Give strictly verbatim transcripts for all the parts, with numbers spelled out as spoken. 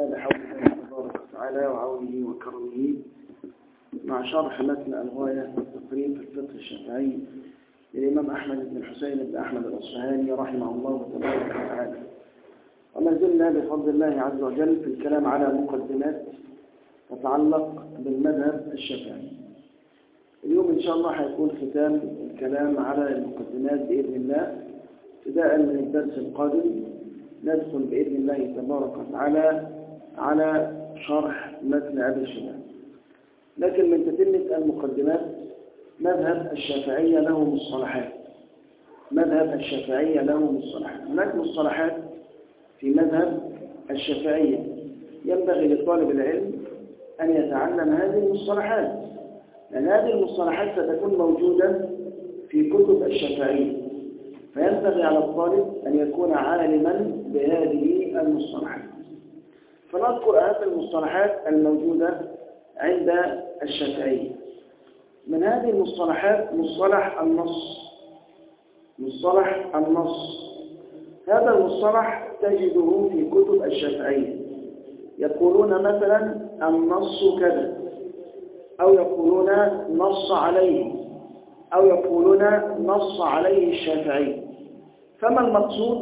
الله بحول الله تبارك وتعالى وعونه وكرمه مع شرح متن الغاية والتقريب في الفقه الشافعي للإمام أحمد بن الحسين بن أحمد الأصفهاني رحمه الله تبارك وتعالى. وما زلنا بفضل الله عز وجل في الكلام على مقدمات تتعلق بالمذهب الشافعي. اليوم إن شاء الله هيكون ختام الكلام على المقدمات بإذن الله. ابتداء من الدرس القادم ندخل بإذن الله تبارك وتعالى على شرح متن أبي الشافعي. لكن من تتمة المقدمات، مذهب الشافعية له مصطلحات. مذهب الشافعية له مصطلحات. هناك مصطلحات في مذهب الشافعية ينبغي لطالب العلم أن يتعلم هذه المصطلحات، لأن هذه المصطلحات ستكون موجودة في كتب الشافعية، فينبغي على الطالب أن يكون عالما بهذه المصطلحات. فنذكر أهم المصطلحات الموجودة عند الشافعية. من هذه المصطلحات مصطلح النص. مصطلح النص هذا المصطلح تجده في كتب الشافعية. يقولون مثلا النص كذا، أو يقولون نص عليه، أو يقولون نص عليه الشافعي. فما المقصود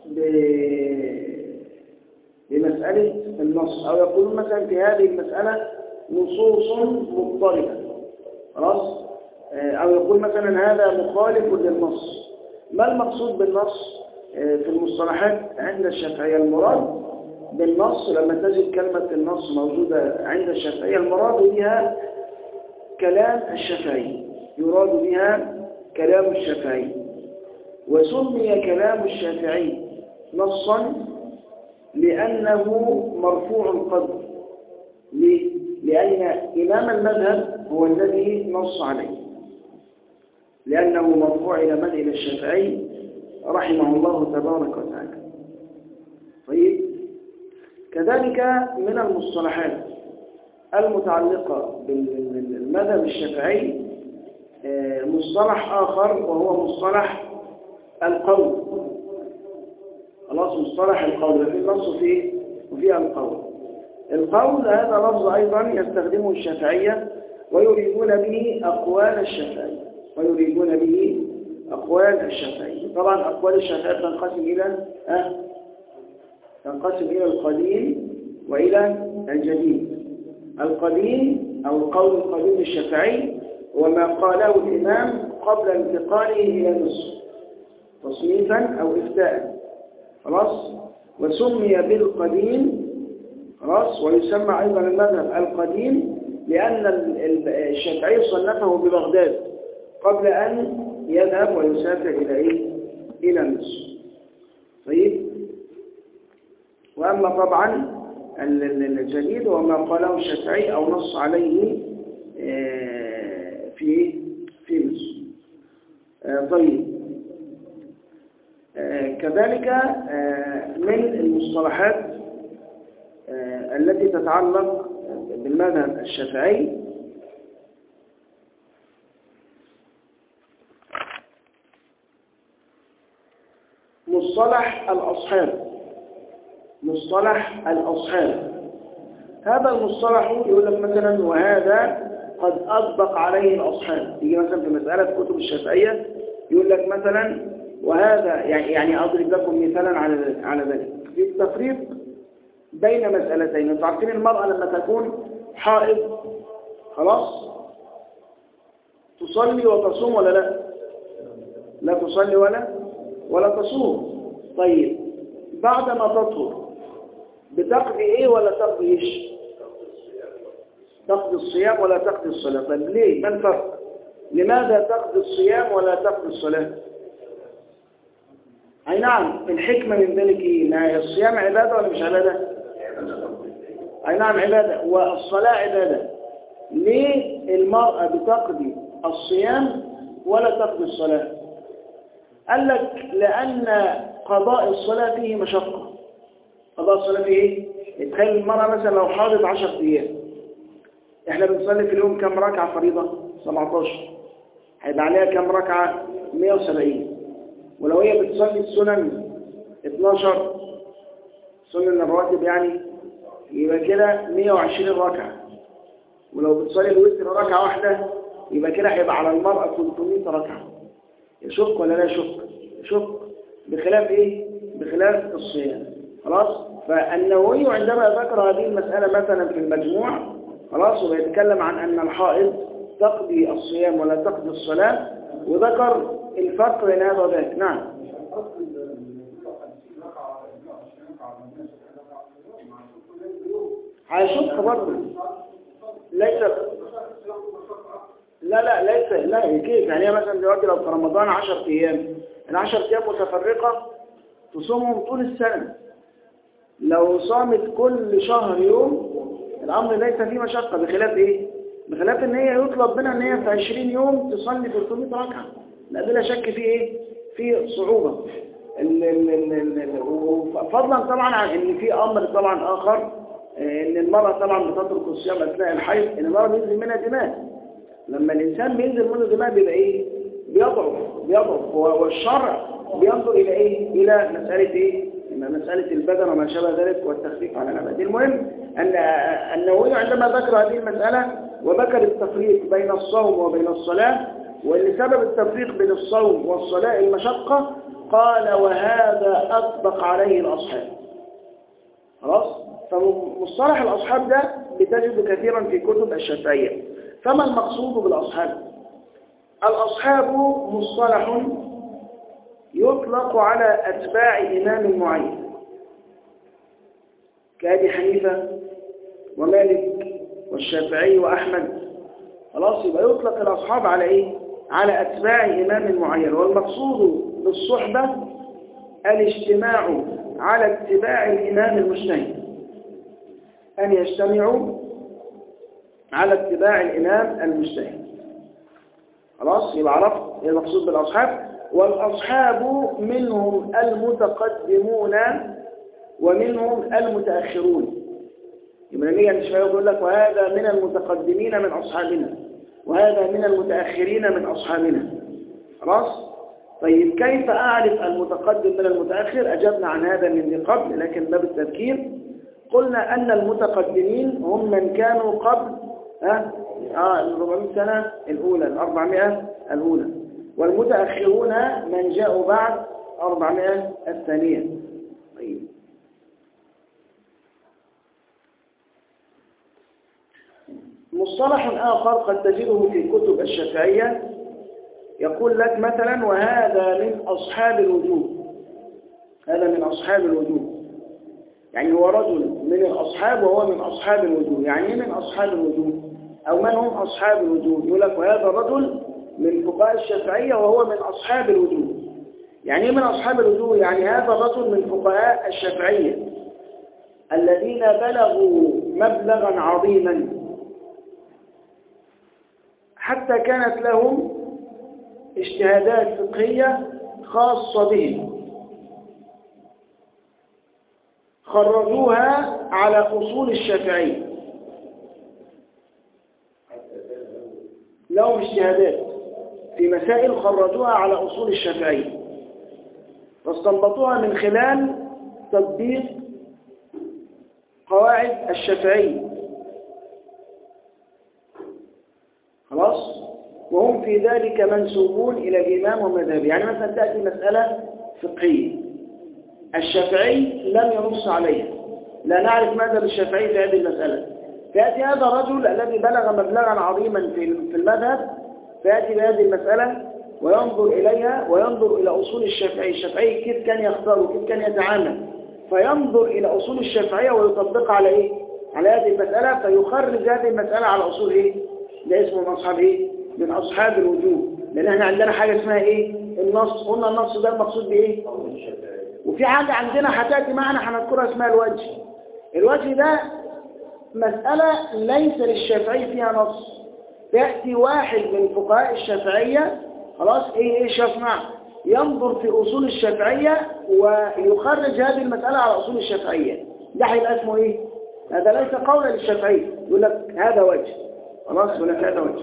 بمسألة النص؟ أو يقولون مثلا في هذه المسألة نصوص مضطربة، خلاص؟ أو يقول مثلا هذا مخالف للنص. ما المقصود بالنص في المصطلحات عند الشافعية؟ المراد بالنص لما تجد كلمة النص موجودة عند الشافعية المراد بها كلام الشافعي، يراد بها كلام الشافعي. وسمي كلام الشافعي نصا لأنه مرفوع القدر، لأن إمام المذهب هو الذي نص عليه، لأنه مرفوع إلى من؟ إلى الشافعي رحمه الله تبارك وتعالى. طيب، كذلك من المصطلحات المتعلقة بالمذهب الشافعي مصطلح آخر، وهو مصطلح القول. خلاص، مصطلح القول في النص فيه وفي القول. القول هذا لفظ أيضا يستخدمه الشافعية ويريدون به أقوال الشافعي ويريدون به أقوال الشافعي. طبعا أقوال الشافعي تنقسم إلى أه تنقسم إلى القديم وإلى الجديد. القديم أو القول القديم الشافعي هو ما قاله الإمام قبل انتقاله إلى النص تصنيفا أو إفتاء، خلاص، وسمي بالقديم، خلاص، ويسمى أيضا المذهب القديم لأن الشافعي صنفه ببغداد قبل أن يذهب ويسافر إلى إيه؟ إلى مصر. طيب، وأما طبعا الجديد وما قاله الشافعي أو نص عليه في في مصر. طيب، كذلك من المصطلحات التي تتعلق بالمذهب الشافعي مصطلح الأصحاب. مصطلح الأصحاب هذا المصطلح يقول لك مثلا وهذا قد أطبق عليه الأصحاب. يجي مثلا في مسألة في كتب الشافعية يقول لك مثلا وهذا يعني يعني أضرب لكم مثالا على على ذلك في التفريق بين مسألتين. انتوا عارفين المرأة لما تكون حائض، خلاص، تصلي وتصوم ولا لا؟ لا تصلي ولا ولا تصوم. طيب، بعدما تطهر بتقضي ايه ولا تقضي ايش؟ تقضي الصيام ولا تقضي الصلاة. طيب ليه؟ ما الفرق؟ لماذا تقضي الصيام ولا تقضي الصلاة؟ اي نعم، الحكمة من ذلك ايه؟ ما الصيام عبادة ولا مش عبادة؟ اي نعم عبادة، والصلاة عبادة. ليه المرأة بتقضي الصيام ولا تقضي الصلاة؟ قال لك لأن قضاء الصلاة فيه مشقة. قضاء الصلاة فيه ايه؟ تخيل المرأة مثلا لو حاضت عشر ايام، احنا بنصلي في اليوم كم ركعة فريضة؟ سبعتاشر. هيبقى عليها كم ركعة؟ مئة وسبعين. ولو هي بتصلي السنن اتناشر، سنن الرواتب يعني يبقى كده مئة وعشرين ركعة، ولو بتصلي الوتر ركعة واحدة يبقى كده هيبقى على المرأة ثلاثمئة ركعة. يشق ولا لا يشق؟ يشق، بخلاف ايه؟ بخلاف الصيام. خلاص. فالنووي عندما ذكر هذه المسألة مثلا في المجموع، خلاص، ويتكلم عن أن الحائض تقضي الصيام ولا تقضي الصلاة، وذكر الفرق بين هذا وذاك. نعم. هيشق برضه. ليس لا لا ليس لا كيف يعني؟ مثلا دلوقتي لو في رمضان عشر أيام، العشر أيام متفرقة تصومهم طول السنة. لو صامت كل شهر يوم الأمر ليس فيه مشقة، بخلاف إيه؟ بخلاف إن هي يطلب منها إن هي في عشرين يوم تصلي ثلاثمئة ركعة. لا بلا شك فيه إيه؟ فيه صعوبة. ال ال ال ال فضلا طبعا عن إن في أمر طبعا آخر، إن المرأة طبعا بتترك الصيام أثناء الحيض، إن المرأة بينزل منها دماء. لما الإنسان بينزل منه دماء بيبقى إيه؟ بيضعف بيضعف والشرع بينظر إلى إيه؟ إلى مسألة إيه؟ مسألة البدن وما شابه ذلك والتخفيف على العباد. المهم أن النووي عندما ذكر هذه المسألة وذكر التفريق بين الصوم وبين الصلاة، وأن سبب التفريق بين الصوم والصلاة المشقة، قال وهذا أطبق عليه الأصحاب. خلاص؟ فمصطلح الأصحاب ده بتجد كثيرا في كتب الشافعية. فما المقصود بالأصحاب؟ الأصحاب مصطلح يطلق على أتباع إمام معين كأبي حنيفة ومالك والشافعي وأحمد. خلاص، يبقى يطلق الأصحاب على إيه؟ على أتباع إمام معين. والمقصود بالصحبة الاجتماع على اتباع الإمام المجتهد، أن يجتمعوا على اتباع الإمام المجتهد. خلاص، يبقى عرفت ايه المقصود بالأصحاب. والأصحاب منهم المتقدمون ومنهم المتأخرون. يبقى نيجي عند شوية يقول لك وهذا من المتقدمين من أصحابنا وهذا من المتأخرين من أصحابنا. خلاص. طيب كيف أعرف المتقدم من المتأخر؟ أجبنا عن هذا من قبل، لكن باب التذكير قلنا أن المتقدمين هم من كانوا قبل ها آه الأربعمائة سنة الأولى، الأربعمائة الأولى، والمتأخرون من جاءوا بعد أربعمائة الثانية. طيب. مصطلح آخر قد تجده في كتب الشافعية يقول لك مثلا وهذا من أصحاب الوجوب. هذا من أصحاب الوجوب، يعني هو رجل من الأصحاب وهو من أصحاب الوجوب. يعني من أصحاب الوجوب أو من هم أصحاب الوجوب؟ يقول لك وهذا رجل من فقهاء الشافعية وهو من أصحاب الوجوب. يعني من أصحاب الوجوب؟ يعني هذا الرجل من فقهاء الشافعية الذين بلغوا مبلغا عظيما حتى كانت لهم اجتهادات فقهية خاصة بهم خرجوها على أصول الشافعية. لهم اجتهادات في مسائل خرجوها على أصول الشافعية واستنبطوها من خلال تطبيق قواعد الشافعية. خلاص. وهم في ذلك منسوبون إلى الإمام ومذهبه. يعني مثلا تأتي مسألة فقهية الشافعي لم ينص عليها، لا نعرف ماذا بالشافعي في هذه المسألة، فيأتي هذا الرجل الذي بلغ مبلغا عظيما في المذهب فيأتي بهذه المسألة وينظر إليها وينظر إلى أصول الشافعي. الشافعي كيف كان يختار وكيف كان يتعامل، فينظر إلى أصول الشافعية ويطبقها على إيه؟ على هذه المسألة، فيخرج هذه المسألة على أصول إيه؟ ده اسمه من أصحاب إيه؟ من أصحاب الوجوب. لأن احنا عندنا حاجة اسمها إيه؟ النص. قلنا النص ده المقصود بإيه؟ وفي حاجة عندنا هتأتي معنا هنذكرها اسمها الوجه. الوجه ده مسألة ليس للشافعي فيها نص، يأتي واحد من فقهاء الشافعية خلاص ايه ايش يصنع؟ ينظر في أصول الشافعية ويخرج هذه المسألة على أصول الشافعية. ده هيبقى اسمه ايه؟ هذا ليس قولا للشافعي، يقول لك هذا وجه. خلاص يقول لك هذا وجه.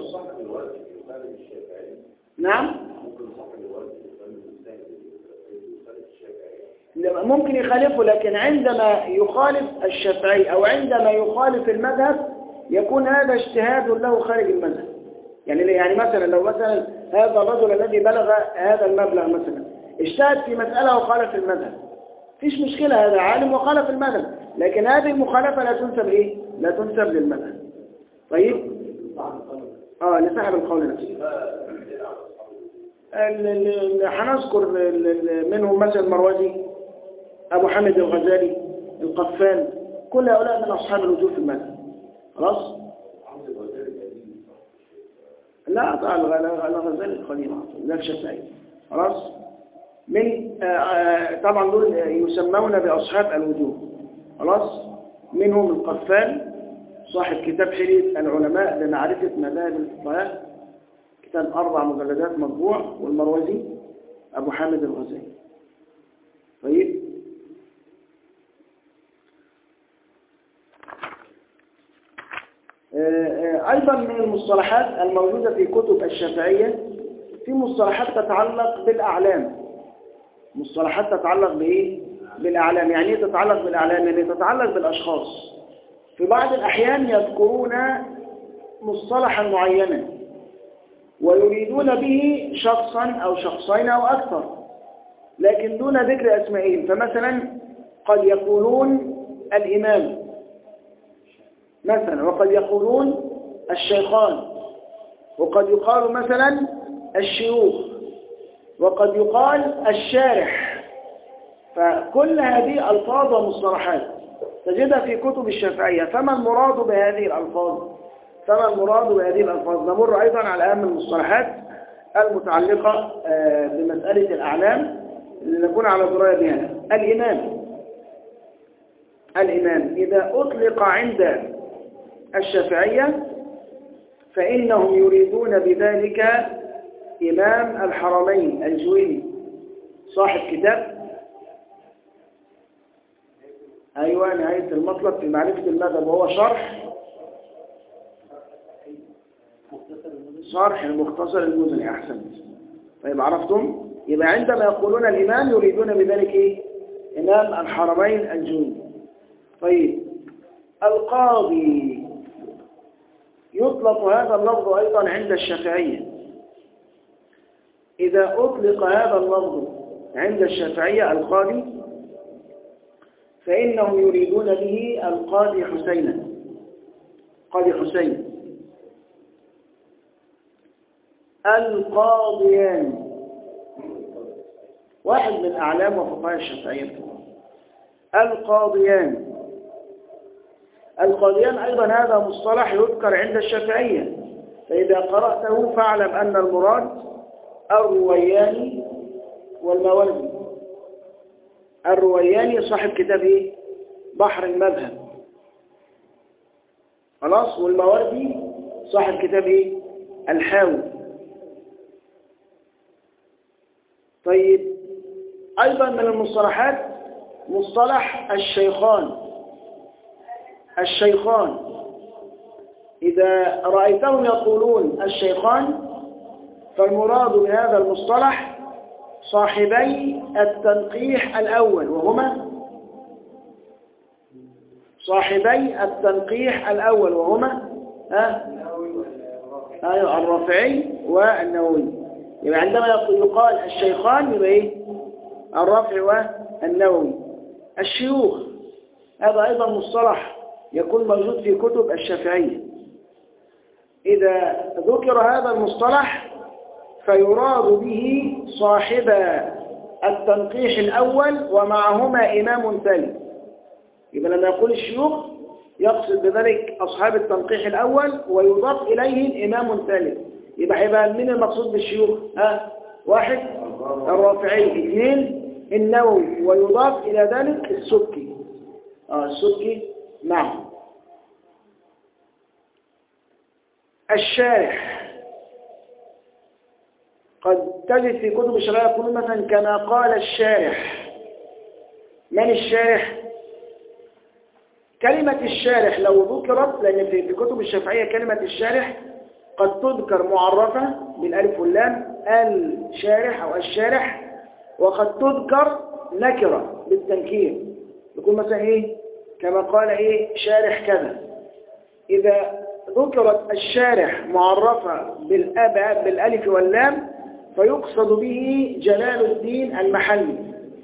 نعم. ممكن يخالفه، لكن عندما يخالف الشافعي أو عندما يخالف المذهب يكون هذا اجتهاد له خارج المذهب. يعني يعني مثلا لو مثلا هذا الرجل الذي بلغ هذا المبلغ مثلا اجتهد في مسألة وخالف المذهب، فيش مشكلة، هذا عالم وخالف المذهب، لكن هذه المخالفة لا تنسب إيه؟ لا تنسب للمذهب. طيب؟ آه لصاحب القول نفسه. هنذكر منهم مثل المروزي، أبو حامد الغزالي، القفال، كل هؤلاء من أصحاب الوجوه في المذهب. خلاص؟ لا طبعا الغزالي القديم لا الشافعي. خلاص؟ من طبعا دول يسمون بأصحاب الوجوه. خلاص؟ منهم القفال صاحب كتاب حلية العلماء لمعرفة مذاهب الفقهاء، كتاب أربع مجلدات مطبوع، والمروزي أبو حامد الغزالي. طيب؟ أيضا من المصطلحات الموجودة في كتب الشافعية في مصطلحات تتعلق بالأعلام. مصطلحات تتعلق بإيه؟ بالأعلام. يعني إيه تتعلق بالأعلام؟ يعني تتعلق بالأشخاص. في بعض الأحيان يذكرون مصطلحا معينا ويريدون به شخصا أو شخصين أو أكثر، لكن دون ذكر أسمائهم. فمثلا قد يقولون الإمام مثلا، وقد يقولون الشيخان، وقد يقال مثلا الشيوخ، وقد يقال الشارح. فكل هذه ألفاظ ومصطلحات تجدها في كتب الشافعية. فما المراد بهذه الألفاظ؟ فما المراد بهذه الألفاظ؟ نمر أيضا على أهم المصطلحات المتعلقة بمسألة الأعلام لنكون على دراية بها. الإمام الإمام إذا أطلق عند الشافعية فإنهم يريدون بذلك إمام الحرمين الجويني صاحب كتاب أيوة نهاية المطلب في معرفة المذهب، وهو شرح شرح المختصر المزني. أحسنت. طيب عرفتم؟ يبقى عندما يقولون الإمام يريدون بذلك إيه؟ إمام الحرمين الجويني. طيب القاضي يطلق هذا اللفظ أيضا عند الشافعية. إذا أطلق هذا اللفظ عند الشافعية القاضي فإنهم يريدون به القاضي حسينا، قاضي حسين. القاضيان واحد من أعلام وفقهاء الشافعية. القاضيان القاضيان أيضا هذا مصطلح يذكر عند الشافعية، فإذا قرأته فاعلم أن المراد الروياني والماوردي. الروياني صاحب كتاب إيه؟ بحر المذهب. خلاص. والماوردي صاحب كتاب إيه؟ الحاوي. طيب أيضا من المصطلحات مصطلح الشيخان. الشيخان إذا رأيتهم يقولون الشيخان فالمراد بهذا المصطلح صاحبي التنقيح الأول، وهما صاحبي التنقيح الأول وهما ها أيوة الرافعي والنووي. يبقى عندما يقال الشيخان يبقى إيه؟ الرافعي والنووي. الشيوخ هذا أيضا مصطلح يكون موجود في كتب الشافعية. إذا ذكر هذا المصطلح فيراد به صاحب التنقيح الأول ومعهما إمام ثالث. يبقى لما يقول الشيوخ يقصد بذلك أصحاب التنقيح الأول ويضاف إليهم إمام ثالث. يبقى هيبقى من المقصود بالشيوخ؟ ها واحد الرافعي، اثنين النووي، ويضاف إلى ذلك السبكي. آه السبكي نعم. الشارح قد تجد في كتب الشرعية يقولون مثلا كما قال الشارح. من الشارح؟ كلمة الشارح لو ذكرت، لأن في كتب الشافعية كلمة الشارح قد تذكر معرفة بالألف واللام الشارح أو الشارح، وقد تذكر نكرة بالتنكير، يكون مثلا إيه كما قال إيه شارح كذا. إذا ذكرت الشارح معرفة بالأب بالألف واللام فيقصد به جلال الدين المحلي.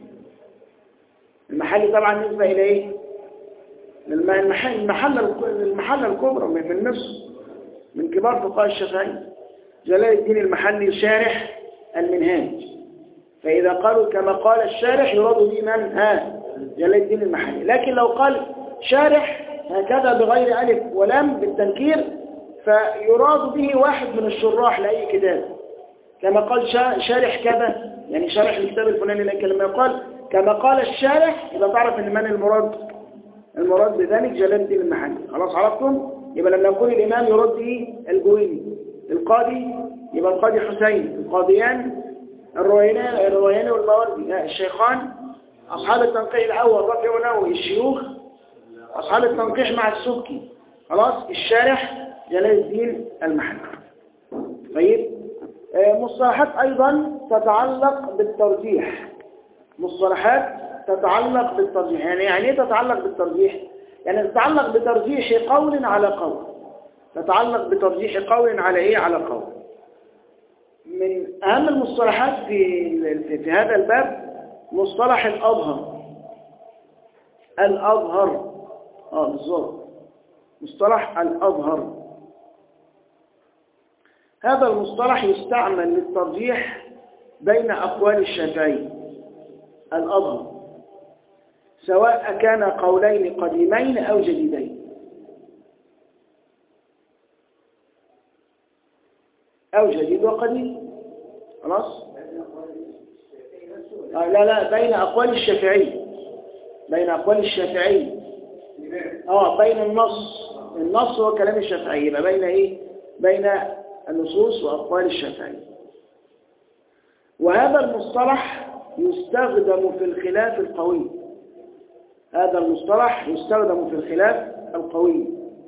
المحلي طبعا نسبة إلى إيه؟ المحل المحلة الكبرى من مصر، من كبار فقهاء الشافعي، جلال الدين المحلي شارح المنهاج. فإذا قالوا كما قال الشارح يراد به من؟ ها جلال الدين المحلي. لكن لو قال شارح هكذا بغير ألف ولام بالتنكير فيراد به واحد من الشراح لأي كتاب، كما قال شارح كذا يعني شارح الكتاب الفلاني. لكن لما يقال كما قال الشارح يبقى تعرف ان من المراد المراد بذلك جلال الدين المحلي. خلاص عرفتم؟ يبقى لما يكون الإمام يراد به الجويني، القاضي يبقى القاضي حسين، القاضيان الروياني الروياني والماوردي، الشيخان أصحاب التنقيح الأول رفيع ونووي، الشيوخ أصحاب التنقيح مع السبكي. خلاص الشارح جلال الدين المحلي. طيب مصطلحات أيضا تتعلق بالترجيح، مصطلحات تتعلق بالترجيح. يعني يعني ايه تتعلق بالترجيح؟ يعني تتعلق بترجيح قول على قول، تتعلق بترجيح قول على ايه على قول. من اهم المصطلحات في في هذا الباب مصطلح الأظهر. الأظهر اه بالظبط مصطلح الأظهر. هذا المصطلح يستعمل للترجيح بين أقوال الشافعي. الأظهر سواء كان قولين قديمين أو جديدين أو جديد وقديم. خلاص آه لا لا بين أقوال الشافعي، بين أقوال الشافعي اه بين النص النص هو كلام الشافعي، يبقى بين ايه بين النصوص وأقوال الشافعي. وهذا المصطلح يستخدم في الخلاف القوي. هذا المصطلح يستخدم في الخلاف القوي.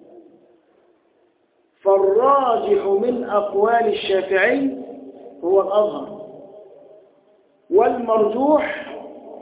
فالراجح من أقوال الشافعي هو الأظهر، والمرجوح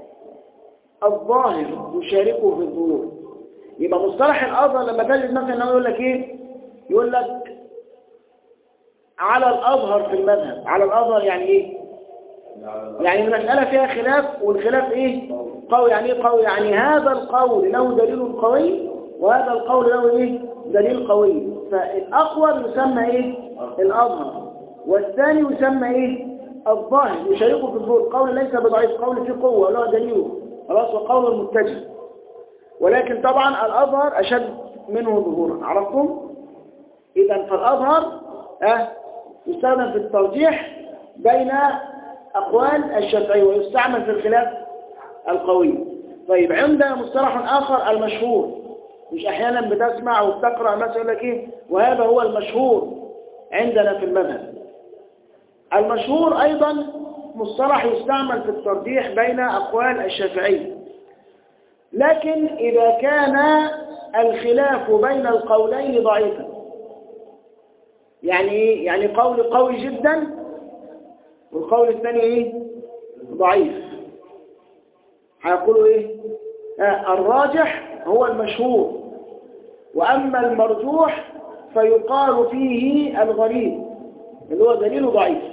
الظاهر يشاركه في الظهور. يبقى مصطلح الأظهر لما تجد مثلا يقول لك ايه يقول لك على الأظهر في المذهب. على الأظهر يعني ايه؟ يعني المسألة فيها خلاف والخلاف ايه قوي. يعني ايه قوي؟ يعني هذا القول له دليل قوي وهذا القول له ايه دليل قوي. فالأقوى يسمى ايه الأظهر، والثاني يسمى ايه الظاهر يشاركه في الظهور. قول ليس بضعيف، قول فيه قوة له دليله خلاص، وقول المتجه. ولكن طبعا الأظهر أشد منه ظهورا. عرفتم؟ إذا فالأظهر أه يستخدم في الترجيح بين أقوال الشافعي ويستعمل في الخلاف القوي. طيب عندنا مصطلح آخر المشهور. مش أحيانا بتسمع وبتقرأ مثلا يقول لك إيه وهذا هو المشهور عندنا في المذهب. المشهور أيضا مصطلح يستعمل في الترجيح بين أقوال الشافعي، لكن إذا كان الخلاف بين القولين ضعيفا. يعني إيه؟ يعني قول قوي جدا والقول الثاني إيه ضعيف. هيقولوا إيه آه الراجح هو المشهور، وأما المرجوح فيقال فيه الغريب اللي هو دليله ضعيف.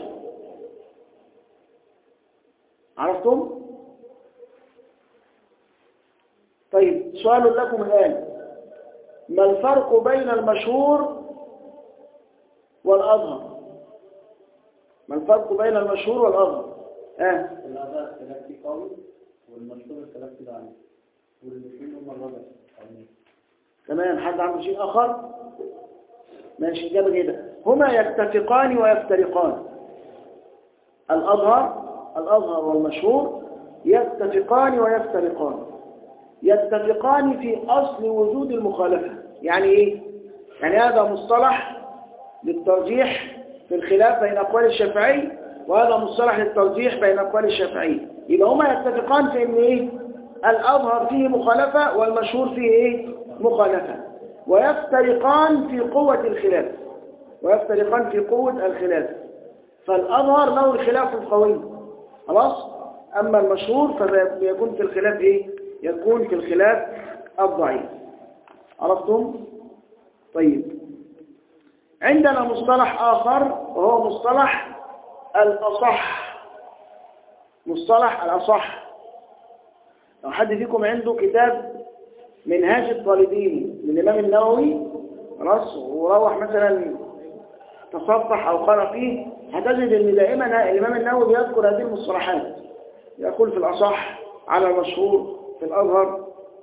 عرفتم؟ طيب سؤال لكم الآن، ما الفرق بين المشهور والأظهر؟ ما الفرق بين المشهور والأظهر؟ اه الأظهر ثلاثي قوي والمشهور ثلاثي ضعيف والاثنين هم الرابع. تمام. حد عنده شيء آخر؟ ماشي جاب كده. هما يتفقان ويفترقان. الأظهر الأظهر والمشهور يتفقان ويفترقان. يتفقان في أصل وجود المخالفة. يعني إيه؟ يعني هذا مصطلح للترجيح في الخلاف بين أقوال الشافعي، وهذا مصطلح للترجيح بين أقوال الشافعي. يبقى هما يتفقان في إن إيه؟ الأظهر فيه مخالفة والمشهور فيه إيه؟ مخالفة. ويفترقان في قوة الخلاف ويفترقان في قوة الخلاف. فالأظهر له الخلاف القوي خلاص، أما المشهور فيكون في الخلاف إيه؟ يكون في الخلاف الضعيف. عرفتم؟ طيب، عندنا مصطلح آخر وهو مصطلح الأصح. مصطلح الأصح، لو حد فيكم عنده كتاب منهاج الطالبين للإمام النووي خلاص وروح مثلا تصفح أو قرأ فيه، هتجد أن دائما الإمام النووي بيذكر هذه المصطلحات، يقول في الأصح على المشهور في الأظهر.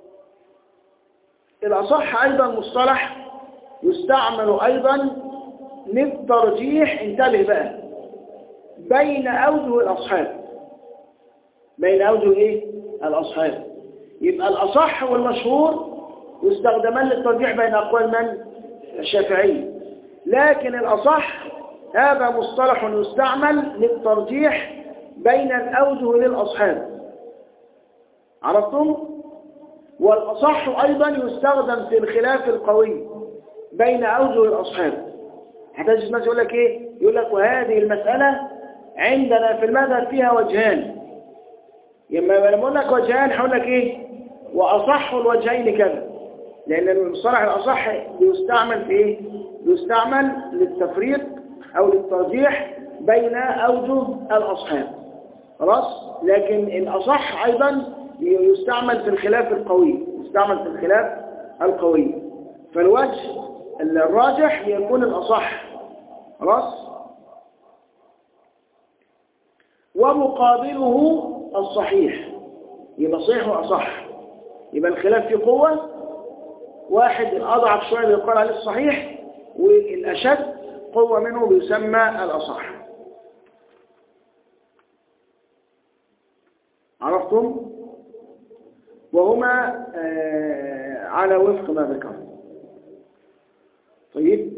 الأصح أيضا مصطلح يستعمل أيضا للترجيح، انتبه بقى، بين أوجه الأصحاب. بين أوجه إيه؟ الأصحاب. يبقى الأصح والمشهور يستخدمان للترجيح بين أقوال من؟ الشافعي. لكن الأصح هذا مصطلح يستعمل للترجيح بين الأوجه للأصحاب. عرفتم؟ والأصح أيضا يستخدم في الخلاف القوي بين أوجه الأصحاب. هتجد الناس يقول لك إيه؟ يقول لك وهذه المسألة عندنا في المذهب فيها وجهان. لما لما أقول لك وجهان هقول لك إيه؟ وأصح الوجهين كذا، لأن المصطلح الأصح بيستعمل في إيه؟ بيستعمل للتفريق أو للترجيح بين أوجه الأصحاب. خلاص؟ لكن الأصح أيضا يستعمل في الخلاف القوي، يستعمل في الخلاف القوي. فالوجه الراجح يكون الأصح. خلاص؟ ومقابله الصحيح، يبقى صحيح وأصح. يبقى الخلاف فيه قوة، واحد الأضعف شوية بيقال عليه الصحيح، والأشد قوة منه بيسمى الأصح. عرفتم؟ وهما آه على وفق ما ذكر. طيب،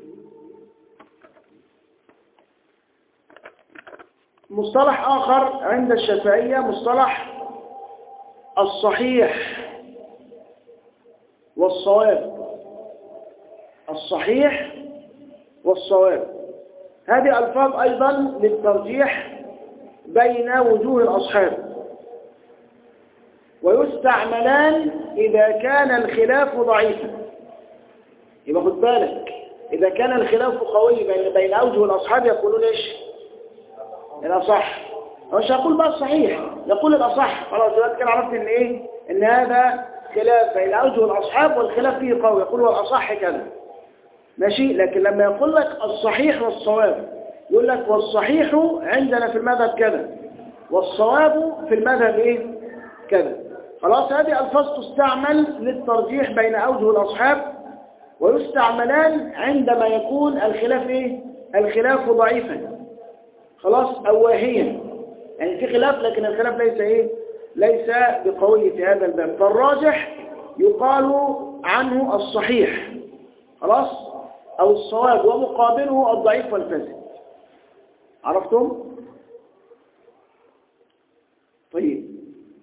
مصطلح آخر عند الشافعية مصطلح الصحيح والصواب. الصحيح والصواب هذه ألفاظ أيضا للترجيح بين وجوه الأصحاب، ويستعملان إذا كان الخلاف ضعيفا. يبقى خد بالك، إذا كان الخلاف قوي بين بين أوجه الأصحاب يقولون إيش؟ الأصح. مش هقول بقى الصحيح، يقول الأصح. خلاص يبقى كده عرفت إن إيه؟ إن هذا خلاف بين أوجه الأصحاب والخلاف فيه قوي، يقول هو الأصح كذا. ماشي. لكن لما يقول لك الصحيح والصواب يقول لك والصحيح عندنا في المذهب كذا والصواب في المذهب إيه؟ كذا. خلاص، هذه ألفاظ تستعمل للترجيح بين أوجه الأصحاب، ويستعملان عندما يكون الخلاف إيه؟ الخلاف ضعيفا. خلاص، أو واهيا، يعني في خلاف لكن الخلاف ليس إيه؟ ليس بقوي في هذا الباب. فالراجح يقال عنه الصحيح، خلاص، أو الصواب، ومقابله الضعيف والفاسد. عرفتم؟ طيب،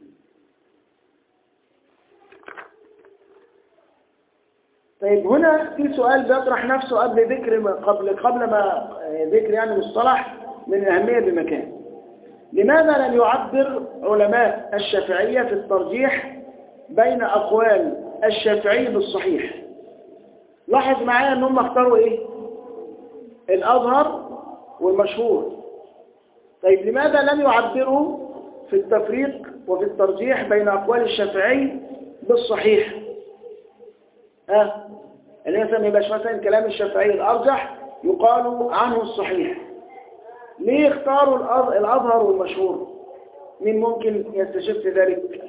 طيب هنا في سؤال بيطرح نفسه قبل ذكر قبل قبل ما ذكر يعني مصطلح من الأهمية بمكان. لماذا لم يعبر علماء الشافعية في الترجيح بين أقوال الشافعي بالصحيح؟ لاحظ معايا أنهم اختاروا إيه؟ الأظهر والمشهور. طيب لماذا لم يعبروا في التفريق وفي الترجيح بين أقوال الشافعي بالصحيح؟ ها؟ يعني مثلا يبقاش مثلا كلام الشافعي الأرجح يقال عنه الصحيح. ليه اختاروا الأظهر والمشهور؟ مين ممكن يستشف ذلك؟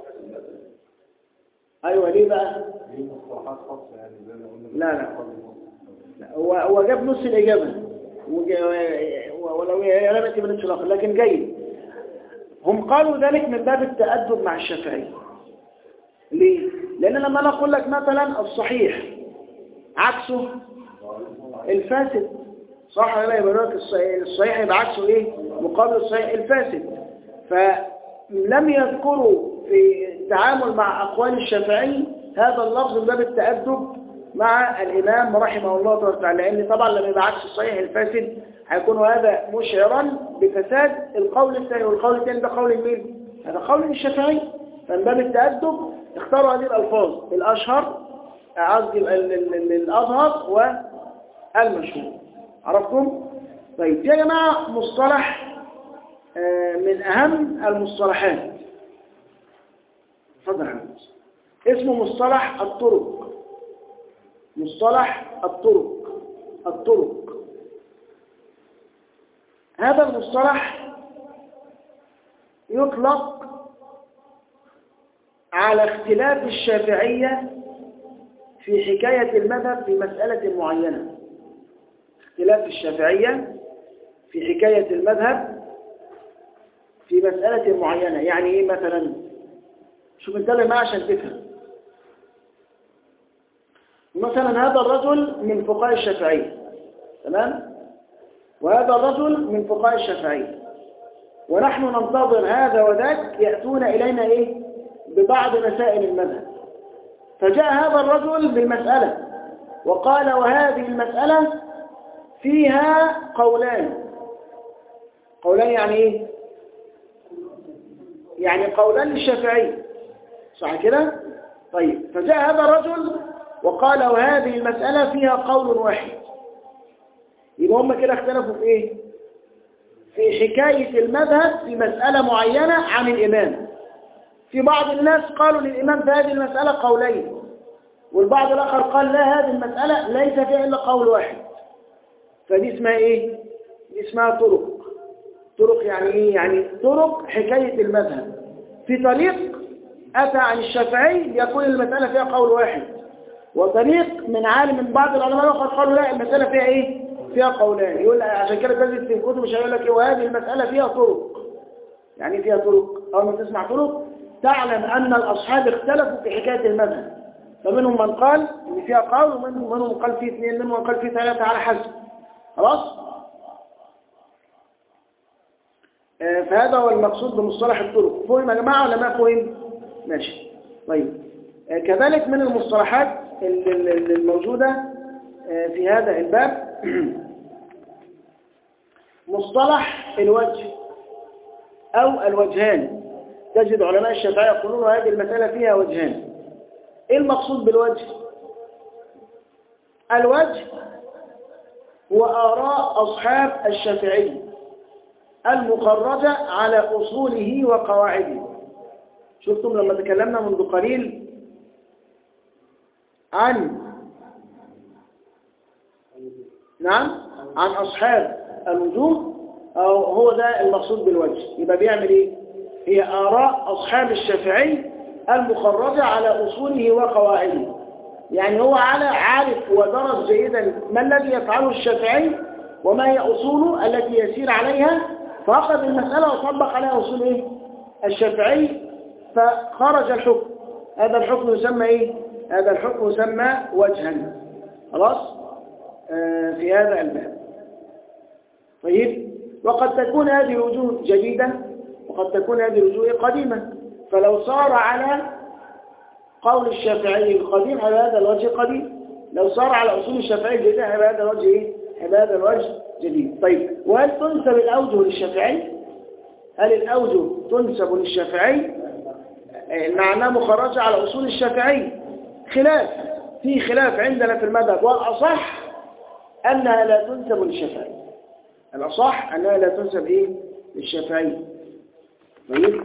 أيوة، ليه بقى؟ لا لا هو هو جاب نص الإجابة ولو هي لم يتم نصف الآخر، لكن جيد. هم قالوا ذلك من باب التأدب مع الشافعي. ليه؟ لأن لما أنا أقول لك مثلا الصحيح عكسه الفاسد، صح ولا لا؟ يبقى لك الصحيح يبقى عكسه إيه؟ مقابل الصحيح الفاسد. فلم يذكروا في التعامل مع أقوال الشافعي هذا اللفظ من باب التأدب مع الإمام رحمه الله تعالى، لأن طبعا لما يبقى عكس الصحيح الفاسد هيكون هذا مشعرا بفساد القول الثاني، والقول الثاني ده قول مين؟ هذا قول الشافعي. فمن باب التأدب اختاروا هذه الألفاظ الأشهر، قصدي الأظهر والمشهور. عرفتم؟ طيب يا جماعة، مصطلح من أهم المصطلحات، اتفضل حضرتك، اسمه مصطلح الطرق. مصطلح الطرق الطرق هذا المصطلح يطلق على اختلاف الشافعية في حكاية المذهب في مسألة معينة. اختلاف الشافعية في حكاية المذهب في مسألة معينة. يعني ايه مثلا؟ شوف انتبه معي عشان تفهم. مثلا هذا الرجل من فقهاء الشافعية، تمام؟ وهذا الرجل من فقهاء الشافعية، ونحن ننتظر هذا وذاك يأتون إلينا إيه؟ ببعض مسائل المذهب. فجاء هذا الرجل بالمسألة وقال وهذه المسألة فيها قولان. قولان يعني إيه؟ يعني قولان للشافعي، صح كده؟ طيب، فجاء هذا الرجل وقال وهذه المسألة فيها قول واحد. يبقى هم كده اختلفوا في ايه؟ في حكاية المذهب في مسألة معينة عن الإمام. في بعض الناس قالوا للإمام في هذه المسألة قولين، والبعض الآخر قال لا، هذه المسألة ليس فيها إلا قول واحد. فدي اسمها ايه؟ دي اسمها طرق. طرق يعني ايه؟ يعني طرق حكاية المذهب. في طريق أتى عن الشافعي يقول المسألة فيها قول واحد، وطريق من عالم من بعض العلماء الآخر قالوا لا، المسألة فيها ايه؟ فيها قولان. يقول عشان كده تجد في الكتب مش هيقول لك وهذه المسألة فيها طرق. يعني فيها طرق، أول ما تسمع طرق تعلم أن الأصحاب اختلفوا في حكاية المذهب. فمنهم من قال إن فيها قول، ومنهم من قال فيه اثنين، منهم من قال فيه ثلاثة، على حسب. خلاص؟ آه فهذا هو المقصود بمصطلح الطرق. فهم يا جماعة ولا ما فهم؟ ماشي. طيب، آه كذلك من المصطلحات الموجودة آه في هذا الباب مصطلح الوجه أو الوجهان. تجد علماء الشافعية يقولون هذه المسألة فيها وجهان. إيه المقصود بالوجه؟ الوجه هو آراء أصحاب الشافعي المخرجة على أصوله وقواعده. شفتم لما تكلمنا منذ قليل عن نعم عن أصحاب الوجوه، أو هو ده المقصود بالوجه. يبقى بيعمل إيه؟ هي آراء أصحاب الشافعي المخرجة على أصوله وقواعده. يعني هو على عارف ودرس جيدا ما الذي يفعله الشافعي وما هي أصوله التي يسير عليها، فأخذ المسألة وطبق عليها أصول إيه؟ الشافعي، فخرج الحكم. هذا الحكم يسمى إيه؟ هذا الحكم يسمى وجها. خلاص؟ آه في هذا الباب. طيب، وقد تكون هذه الوجوه جديدة وقد تكون هذه الوجوه قديمة. فلو صار على قول الشافعي القديم على هذا الوجه قديم، لو صار على أصول الشافعي الجديد على هذا الوجه إيه؟ على هذا الوجه جديد. طيب، وهل تنسب الأوجه للشافعي؟ هل الأوجه تنسب للشافعي؟ معناه مخرجة على أصول الشافعي. خلاف، في خلاف عندنا في المذهب، والأصح أنها لا تنسب للشافعي. الأصح أنها لا تنسب إيه؟ للشافعي. طيب،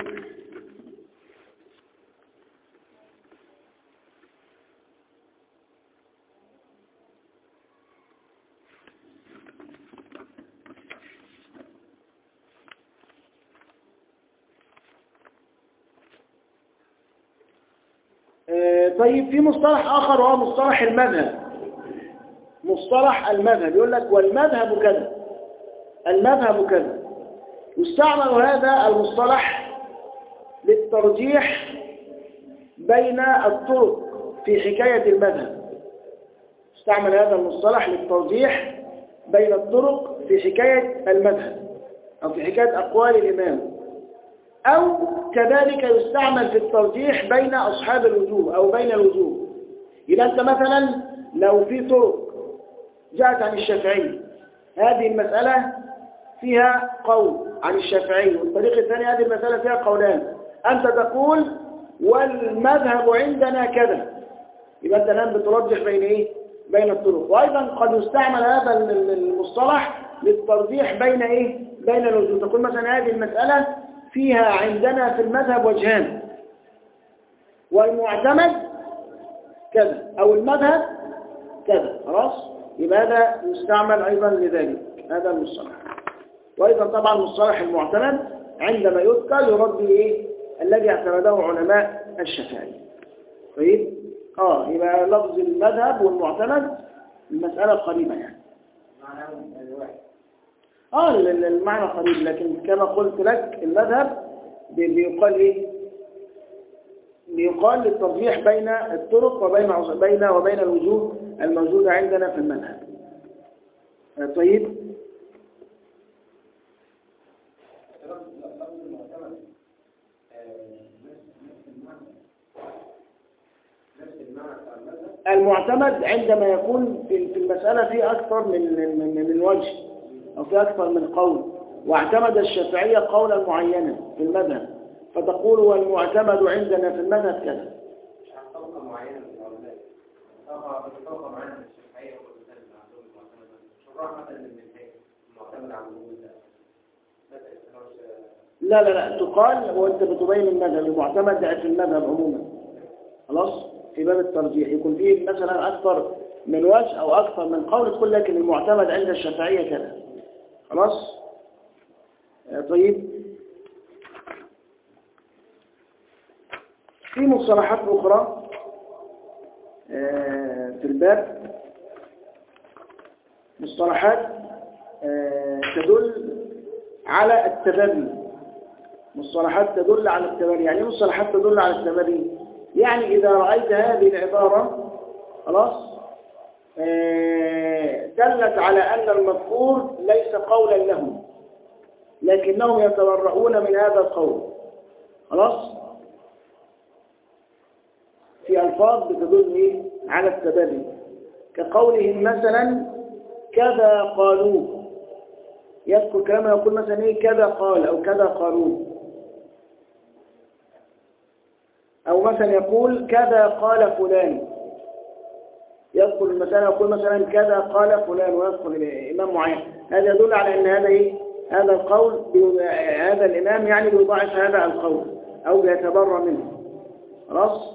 طيب، في مصطلح آخر وهو مصطلح المذهب. مصطلح المذهب يقول لك والمذهب كذا، المذهب كذا. يستعمل هذا المصطلح للترجيح بين الطرق في حكاية المذهب. يستعمل هذا المصطلح للترجيح بين الطرق في حكاية المذهب أو في حكاية أقوال الإمام، أو كذلك يستعمل في الترجيح بين أصحاب الوجوه أو بين الوجوه. يبقى أنت مثلا لو في طرق جاءت عن الشافعي هذه المسألة فيها قول عن الشافعي، والطريق الثاني هذه المسألة فيها قولان، أنت تقول والمذهب عندنا كذا، يبقى أنت الآن بترجح بين إيه؟ بين الطرق. وأيضا قد يستعمل هذا المصطلح للترجيح بين إيه؟ بين الوجوه. تقول مثلا هذه المسألة فيها عندنا في المذهب وجهان، والمعتمد كذا أو المذهب كذا، خلاص؟ يبقى هذا يستعمل أيضا لذلك هذا المصطلح. وأيضا طبعا مصطلح المعتمد عندما يذكر يرد إيه؟ الذي اعتمده علماء الشافعي. طيب؟ آه يبقى لفظ المذهب والمعتمد المسألة قريبة يعني. معناهم الواحد. آه المعنى قريب، لكن كما قلت لك المذهب بيقال إيه؟ بيقال للترجيح بين الطرق وبين بين وبين الوجوه الموجودة عندنا في المذهب. طيب؟ المعتمد عندما يكون في المسألة في أكثر من من من وجه أو في أكثر من قول، واعتمد الشافعية قولا معينا في المذهب، فتقول والمعتمد عندنا في المذهب كذا. مش طبقة معينة من العلماء، طبقة طبقة معينة من الشافعية والمعتمد عندهم المعتمد، شراح مثلا من المعتمد عندهم ده. لا لا لا تقال وانت بتبين المذهب، المعتمد في المذهب عموما، خلاص؟ في باب الترجيح يكون فيه مثلا أكثر من وجه أو أكثر من قول، تقول لكن المعتمد عند الشافعية كذا، خلاص؟ طيب، في مصطلحات أخرى في الباب، مصطلحات تدل على التبني، مصطلحات تدل على التبني. يعني مصطلحات تدل على التبني، يعني إذا رأيت هذه العبارة خلاص دلت على أن المذكور ليس قولا لهم، لكنهم يتبرؤون من هذا القول، خلاص؟ في ألفاظ بتدل إيه؟ على التبني، كقولهم مثلا كذا قالوه، يذكر كلامه يقول مثلا إيه كذا قال أو كذا قالوه، أو مثلا يقول كذا قال فلان، يذكر المسألة يقول مثلا كذا قال فلان ويذكر الإمام معين، هذا يدل على أن هذا إيه؟ هذا القول هذا الإمام يعني بيضاعف هذا القول أو يتبرأ منه، خلاص؟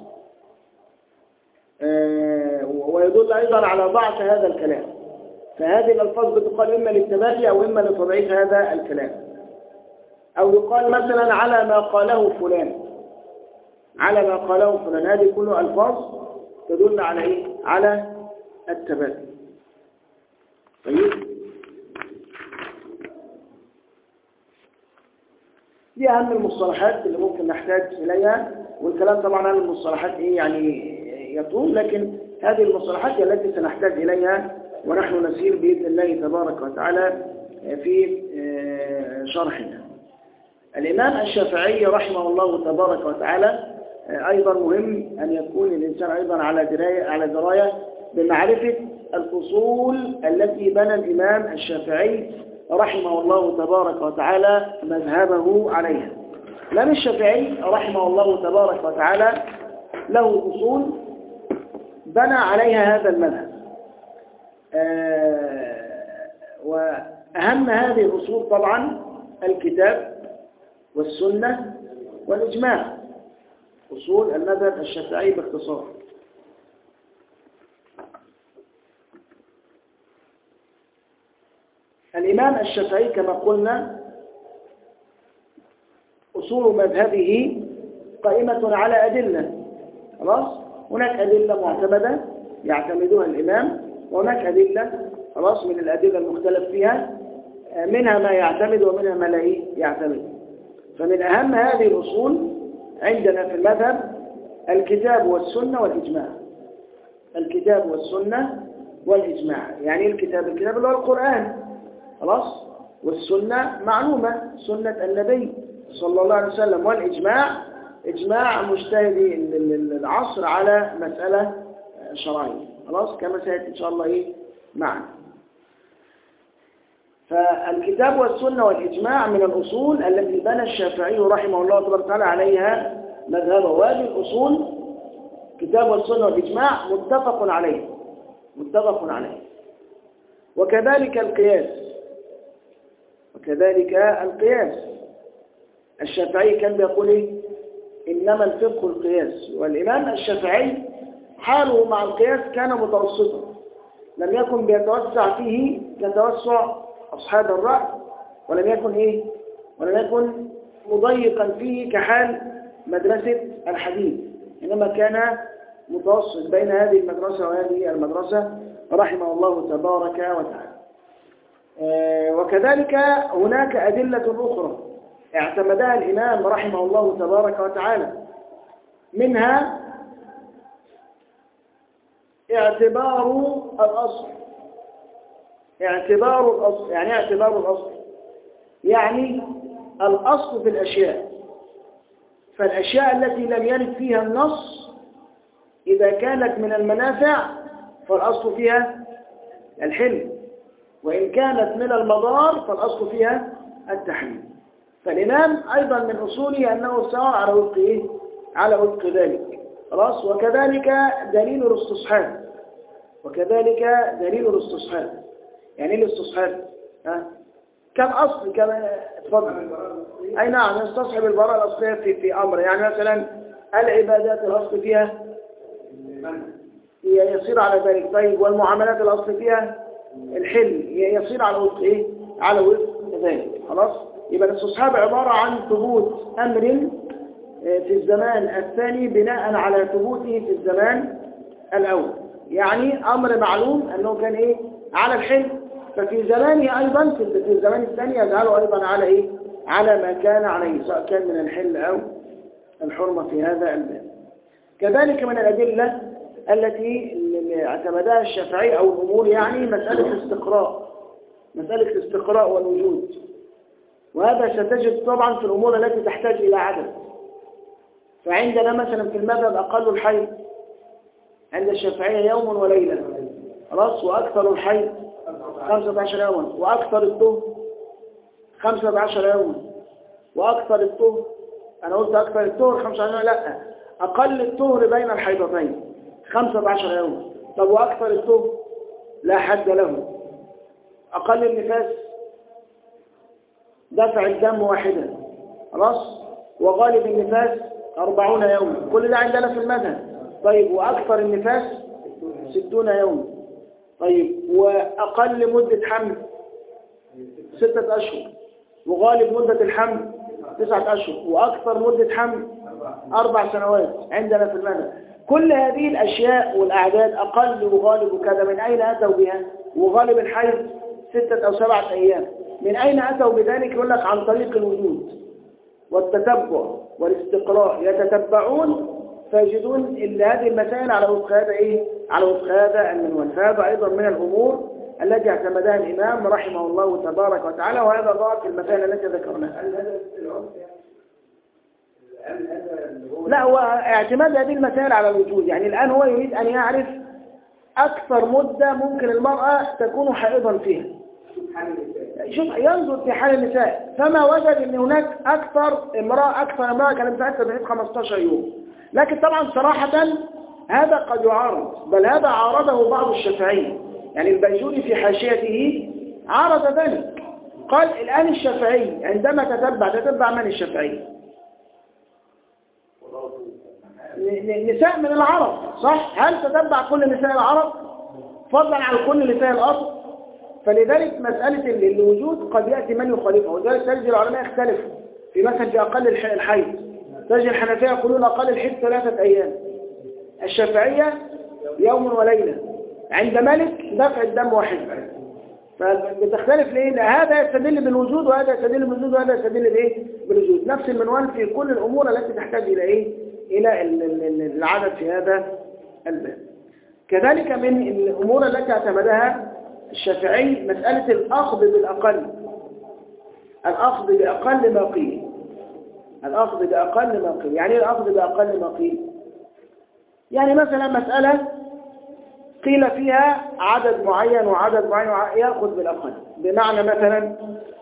آه ويدل أيضا على ضعف هذا الكلام، فهذه الألفاظ بتقال إما للتبري أو إما لتضعيف هذا الكلام، أو يقال مثلا على ما قاله فلان، على ما قاله فلان، هذه كلها ألفاظ تدل على إيه؟ على التبادل. طيب، دي أهم المصطلحات اللي ممكن نحتاج إليها، والكلام طبعا عن المصطلحات إيه يعني يطول، لكن هذه المصطلحات هي التي سنحتاج إليها ونحن نسير بإذن الله تبارك وتعالى في شرحنا. الإمام الشافعي رحمه الله تبارك وتعالى أيضا مهم أن يكون الإنسان أيضا على دراية على دراية بمعرفة الأصول التي بنى الإمام الشافعي رحمه الله تبارك وتعالى مذهبه عليها. الإمام الشافعي رحمه الله تبارك وتعالى له أصول بنى عليها هذا المذهب، آه وأهم هذه الأصول طبعا الكتاب والسنة والإجماع، أصول المذهب الشافعي باختصار. الإمام الشافعي كما قلنا أصول مذهبه قائمة على أدلة، خلاص؟ هناك أدلة معتمدة يعتمدها الإمام، وهناك أدلة خلاص من الأدلة المختلف فيها، منها ما يعتمد ومنها ما لا يعتمد. فمن أهم هذه الأصول عندنا في المذهب الكتاب والسنة والإجماع. الكتاب والسنة والإجماع، يعني الكتاب الكتاب اللي هو القرآن، خلاص؟ والسنة معلومة سنة النبي صلى الله عليه وسلم، والإجماع إجماع مجتهدي العصر على مسألة شرعية، خلاص؟ كما سيأتي إن شاء الله إيه معنا. فالكتاب والسنة والإجماع من الأصول التي بنى الشافعي رحمه الله تبارك وتعالى عليها مذهبه. وهذه الأصول الكتاب والسنة والإجماع متفق عليه متفق عليه. وكذلك القياس وكذلك القياس الشافعي كان بيقول إيه؟ إنما الفقه القياس. والإمام الشافعي حاله مع القياس كان متوسطا، لم يكن بيتوسع فيه كتوسع أصحاب الرأي، ولم يكن إيه؟ ولم يكن مضيقا فيه كحال مدرسة الحديث، إنما كان متوسط بين هذه المدرسة وهذه المدرسة رحمه الله تبارك وتعالى. آه وكذلك هناك أدلة أخرى اعتمدها الإمام رحمه الله تبارك وتعالى، منها اعتبار الأصل. اعتبار الأصل يعني اعتبار الأصل يعني الأصل في الأشياء. فالأشياء التي لم يرد فيها النص إذا كانت من المنافع فالأصل فيها الحل، وإن كانت من المضار فالأصل فيها التحريم. فالإمام أيضا من أصوله أنه سواء على وفق إيه؟ على وفق ذلك. خلاص. وكذلك دليل الاستصحاب وكذلك دليل الاستصحاب يعني ايه الاستصحاب؟ ها؟ كم أصل كم اتفضل. أي نعم يستصحب البراءة الأصلية في في أمر. يعني مثلا العبادات الأصل فيها يصير على ذلك. طيب والمعاملات الأصل فيها الحل يصير على وفق إيه؟ على وفق ذلك. خلاص. يبقى الاستصحاب عبارة عن ثبوت أمر في الزمان الثاني بناء على ثبوته في الزمان الأول. يعني أمر معلوم أنه كان إيه؟ على الحل، ففي زمانه أيضا في الزمان الثاني يجعله أيضا على إيه؟ على ما كان عليه، سواء كان من الحل أو الحرمة في هذا الباب. كذلك من الأدلة التي اعتمدها الشافعي أو الأمور يعني مسألة الاستقراء مسألة الاستقراء والوجود. وهذا ستجد طبعا في الأمور التي تحتاج إلى عدد. فعندنا مثلا في المذهب أقل الحيض عند الشافعية يوم وليلة. خلاص. وأكثر الحيض خمسة عشر يوما، وأكثر الطهر خمسة عشر يوما، وأكثر الطهر أنا قلت أكثر الطهر خمسة عشر يوما، لا أقل الطهر بين الحيضتين خمسة عشر يوما. طب وأكثر الطهر لا حد له. أقل النفاس دفع الدم واحدا. خلاص. وغالب النفاس أربعون يوما. كل ده عندنا في المذهب. طيب وأكثر النفاس ستون يوما. طيب وأقل مدة حمل ستة أشهر، وغالب مدة الحمل تسعة أشهر، وأكثر مدة حمل أربع سنوات عندنا في المذهب. كل هذه الأشياء والأعداد أقل وغالب وكذا من أين أتوا بها؟ وغالب الحيض ستة أو سبعة أيام. من أين أتوا بذلك؟ يقول لك عن طريق الوجود والتتبع والاستقراء. يتتبعون فيجدون إلا هذه المسائل على وفق هذا إيه؟ على وفق هذا المنوال. فهذا أيضا من الأمور التي اعتمدها الإمام رحمه الله تبارك وتعالى، وهذا ضاع في المسائل التي ذكرناها. لا، هو اعتماد هذه المسائل على الوجود. يعني الآن هو يريد أن يعرف أكثر مدة ممكن المرأة تكون حائضا فيها. شوف ينظر في حال النساء، فما وجد أن هناك أكثر امرأة أكثر امرأة كانت بتعتبر بعيد خمسة عشر يوم. لكن طبعا صراحة هذا قد يعارض، بل هذا عارضه بعض الشافعية. يعني البيجوري في حاشيته عارض ذلك، قال الآن الشافعي عندما تتبع تتبع من الشافعي؟ نساء من العرب، صح؟ هل تتبع كل نساء العرب فضلا عن كل نساء الأرض؟ فلذلك مسألة الوجود قد يأتي من يخالفه، ولذلك تجد العلماء يختلفوا في مثلا في أقل الحيض. تجد الحنفية يقولون أقل الحيض ثلاثة أيام، الشافعية يوم وليلة، عند مالك دفع الدم واحد. فبتختلف ليه؟ هذا يستدل بالوجود وهذا يستدل بالوجود وهذا يستدل بايه؟ بالوجود. نفس المنوال في كل الأمور التي تحتاج إلى إيه؟ إلى العدد في هذا الباب. كذلك من الأمور التي اعتمدها الشافعي مسألة الأخذ بالأقل، الأخذ بأقل ما قيل، الأخذ بأقل ما قيل. يعني الأخذ بأقل ما قيل يعني مثلا مسألة قيل فيها عدد معين وعدد معين يأخذ بالأقل. بمعنى مثلا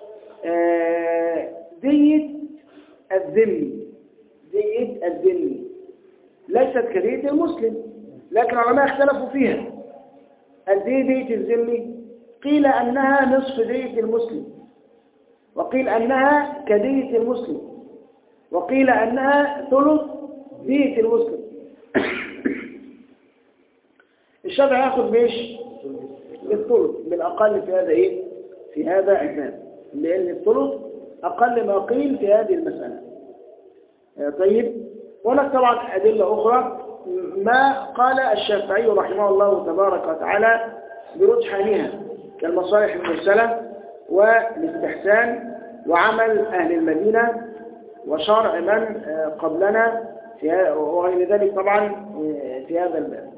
دية الذمي دية الذمي ليست كدية المسلم، لكن العلماء اختلفوا فيها. الدية دية الذمي قيل أنها نصف دية المسلم، وقيل أنها كدية المسلم، وقيل أنها ثلث دية المسلم. الشافعي ياخذ بإيش؟ بالثلث بالأقل في هذا إيه؟ في هذا الباب، لأن الثلث أقل ما قيل في هذه المسألة. طيب، هناك طبعا أدلة أخرى ما قال الشافعي رحمه الله تبارك وتعالى برجحانها، كالمصالح المرسلة والاستحسان وعمل أهل المدينة وشرع من قبلنا وغير ذلك طبعا في هذا الباب.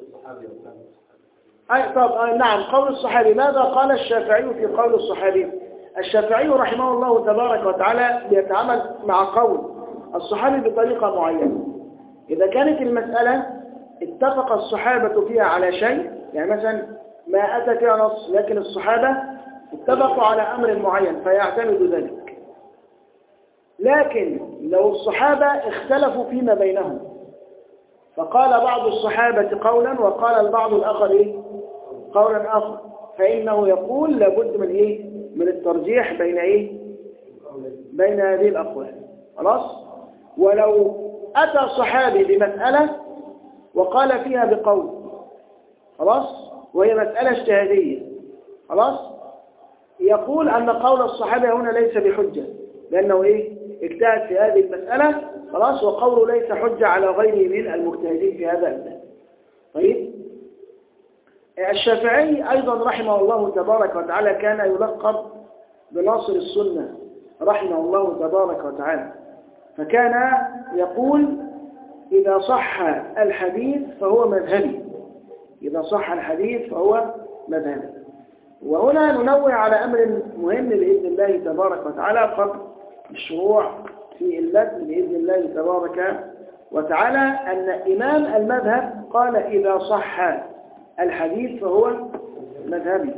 أي طب أي نعم، قول الصحابي. ماذا قال الشافعي في قول الصحابي؟ الشافعي رحمه الله تبارك وتعالى بيتعامل مع قول الصحابي بطريقة معينة. إذا كانت المسألة اتفق الصحابة فيها على شيء، يعني مثلا ما أتى فيها نص لكن الصحابة اتفقوا على أمر معين فيعتمد ذلك. لكن لو الصحابة اختلفوا فيما بينهم، فقال بعض الصحابة قولا وقال البعض الآخر إيه؟ قولا آخر، فإنه يقول لابد من إيه؟ من الترجيح بين إيه؟ بين هذه الأقوال. خلاص؟ ولو أتى صحابي بمسألة وقال فيها بقول، خلاص، وهي مسألة اجتهادية، خلاص، يقول أن قول الصحابي هنا ليس بحجة، لأنه إيه؟ اجتهد في هذه المسألة، خلاص، وقوله ليس حجة على غيره من المجتهدين في هذا الباب. طيب، الشافعي أيضا رحمه الله تبارك وتعالى كان يلقب بناصر السنة رحمه الله تبارك وتعالى، فكان يقول إذا صح الحديث فهو مذهبي، إذا صح الحديث فهو مذهبي. وهنا ننوه على أمر مهم بإذن الله تبارك وتعالى قبل الشروع في المتن بإذن الله تبارك وتعالى، أن إمام المذهب قال إذا صح الحديث فهو مذهبي.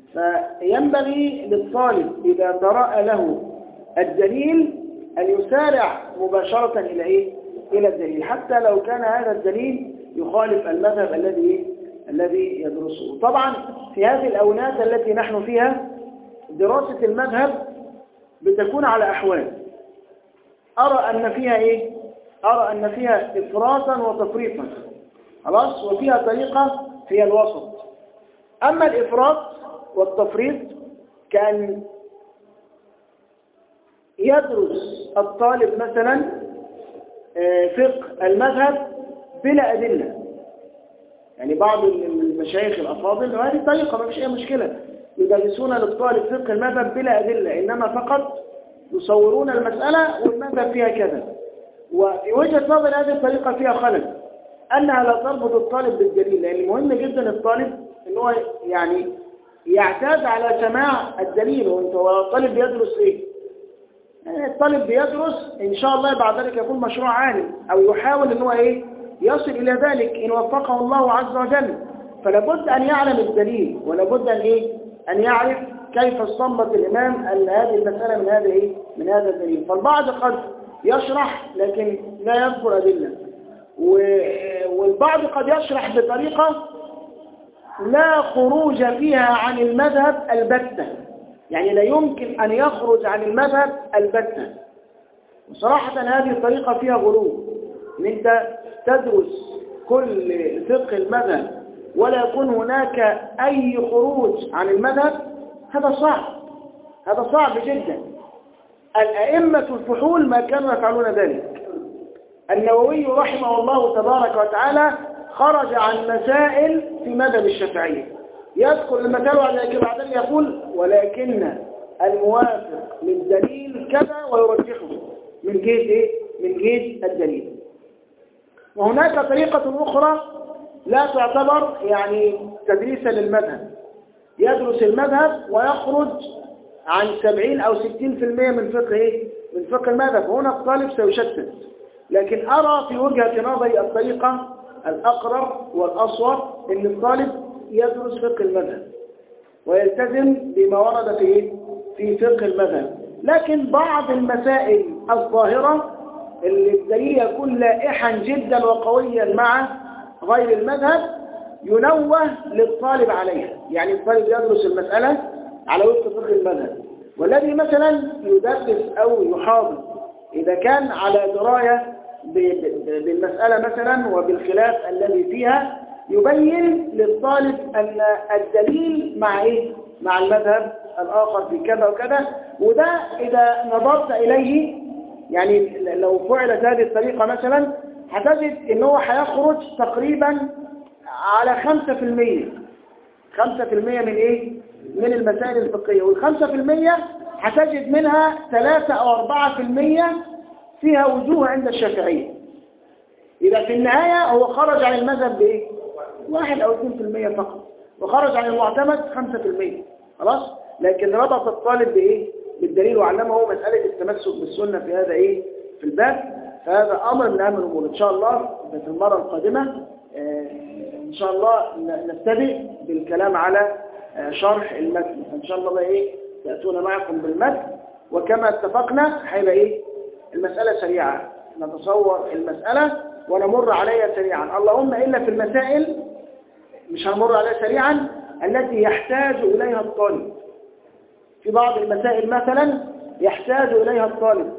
فينبغي للطالب إذا تراءى له الدليل أن يسارع مباشرة إلى إيه؟ إلى الدليل، حتى لو كان هذا الدليل يخالف المذهب الذي الذي يدرسه. طبعا في هذه الأونات التي نحن فيها دراسة المذهب بتكون على أحوال، أرى أن فيها إيه؟ أرى أن فيها إفراطا وتفريطا، خلاص، وفيها طريقة فيها الوسط. أما الإفراط والتفريط كان يدرس الطالب مثلا فقه المذهب بلا أدلة، يعني بعض المشايخ الأفاضل وهذه طريقة ما فيش أي مشكلة، يدرسون للطالب فقه المذهب بلا أدلة، إنما فقط يصورون المسألة والمذهب فيها كذا. وفي وجهة نظر هذه الطريقة فيها خلل، أنها لا تربط الطالب بالدليل، لأن مهم جدا الطالب أنه يعني يعتاد على سماع الدليل. وانت الطالب بيدرس إيه؟ يعني الطالب بيدرس إن شاء الله بعد ذلك يكون مشروع عالم، أو يحاول أنه إيه؟ يصل إلى ذلك إن وفقه الله عز وجل. فلابد أن يعلم الدليل، ولابد أن إيه؟ أن يعرف كيف استنبط الإمام أن هذه المسألة من هذا إيه؟ من هذا الدليل. فالبعض قد يشرح لكن لا يذكر أدلة، والبعض قد يشرح بطريقة لا خروج فيها عن المذهب البتة، يعني لا يمكن أن يخرج عن المذهب البتة. وصراحة هذه الطريقة فيها غلو، إن أنت تدرس كل فقه المذهب ولا يكون هناك أي خروج عن المذهب، هذا صعب، هذا صعب جدا. الأئمة الفحول ما كانوا يفعلون ذلك. النووي رحمه الله تبارك وتعالى خرج عن مسائل في مذهب الشافعية، يذكر المثال وبعدين يقول ولكن الموافق للدليل كذا ويرجحه من جهة إيه؟ من جهة الدليل. وهناك طريقة أخرى لا تعتبر يعني تدريسا للمذهب، يدرس المذهب ويخرج عن سبعين أو ستين في المئة من فقه إيه؟ من فقه المذهب. هنا الطالب سيشتت. لكن أرى في وجهة نظري الطريقة الأقرب والأصوب ان الطالب يدرس فقه المذهب ويلتزم بما ورد في في فقه المذهب، لكن بعض المسائل الظاهرة اللي الدليل يكون لائحا جدا وقويا مع غير المذهب ينوه للطالب عليها. يعني الطالب يدرس المسألة على وفق فقه المذهب، والذي مثلا يدرس أو يحاضر إذا كان على دراية بالمسألة مثلا وبالخلاف الذي فيها يبين للطالب أن الدليل مع إيه؟ مع المذهب الآخر في كذا وكذا. وده إذا نظرت إليه يعني لو فعلت هذه الطريقة مثلا هتجد إن هو هيخرج تقريبا على خمسة في المية خمسة في المية من إيه؟ من المسائل الفقهية، والخمسة في المية هتجد منها ثلاثة أو أربعة في المية فيها وجوه عند الشافعية. إذا في النهاية هو خرج عن المذهب بإيه؟ واحد أو اثنين في المية فقط، وخرج عن المعتمد خمسة في المية. خلاص؟ لكن ربط الطالب بإيه؟ بالدليل وعلمه مسألة التمسك بالسنة في هذا إيه؟ في الباب. فهذا أمر من أهم الأمور. إن شاء الله في المرة القادمة إن شاء الله نبتدئ بالكلام على شرح المتن. إن شاء الله بقى إيه؟ تأتون معكم بالمتن، وكما اتفقنا هيبقى إيه؟ المسألة سريعة، نتصور المسألة ونمر عليها سريعا، اللهم إلا في المسائل مش هنمر عليها سريعا التي يحتاج إليها الطالب. في بعض المسائل مثلا يحتاج إليها الطالب،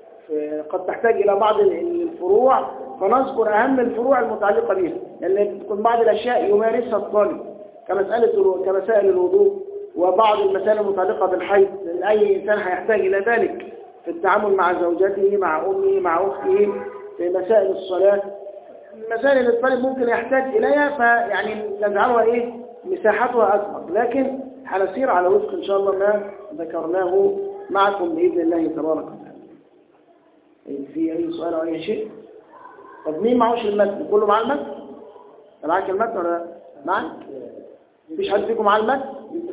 قد تحتاج إلى بعض الفروع، فنذكر أهم الفروع المتعلقة بها، لأن تكون بعض الأشياء يمارسها الطالب كمسألة كمسائل الوضوء، وبعض المسائل المتعلقة بالحيض، لأن أي إنسان هيحتاج إلى ذلك في التعامل مع زوجته، مع أمه، مع أخته، في مسائل الصلاة. المسائل اللي الطالب ممكن يحتاج إليها فيعني نجعلها إيه؟ مساحتها أكبر، لكن هنسير على وفق إن شاء الله ما ذكرناه معكم بإذن الله تبارك وتعالى. في أي سؤال أو أي شيء؟ طب مين معوش المتن؟ كله مع المتن؟ معاك المتن ولا معك؟ مفيش حد فيكم مع المتن؟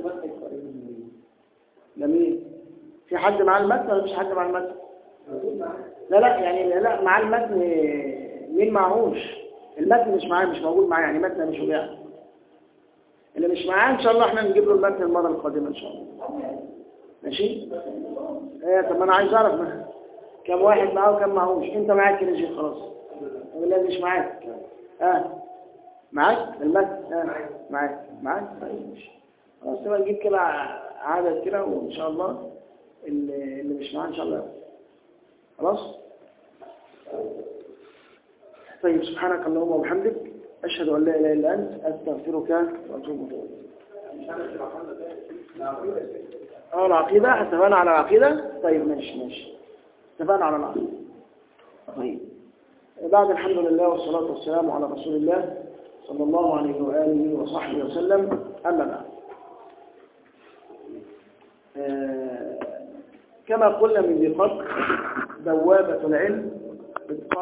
جميل. في حد مع المتن ولا مفيش حد مع المتن؟ لا لا يعني لا مع المتن. مين معهوش؟ المتن مش معاه، مش موجود معاه، يعني متن مش وجع. اللي مش معاه ان شاء الله احنا نجيب له المتن المره القادمه ان شاء الله. ماشي؟ ايه طب انا عايز اعرف مثلا كم واحد معاه وكم معهوش. انت معاك كده شيء خلاص. ولا مش معاك؟ اه معاك المتن؟ اه معاك معاك. طيب ماشي خلاص تبقى نجيب كده عدد كده وان شاء الله اللي, اللي مش معاه ان شاء الله. خلاص؟ طيب سبحانك اللهم وبحمدك أشهد أن لا إله إلا أنت أستغفرك وأتوب إليك. اه العقيدة اتفقنا على العقيدة. طيب ماشي ماشي اتفقنا على العقيدة. طيب بعد الحمد لله والصلاة والسلام على رسول الله صلى الله عليه وآله وصحبه وسلم. أما بعد آه كما قلنا من ذي قبل بوابة العلم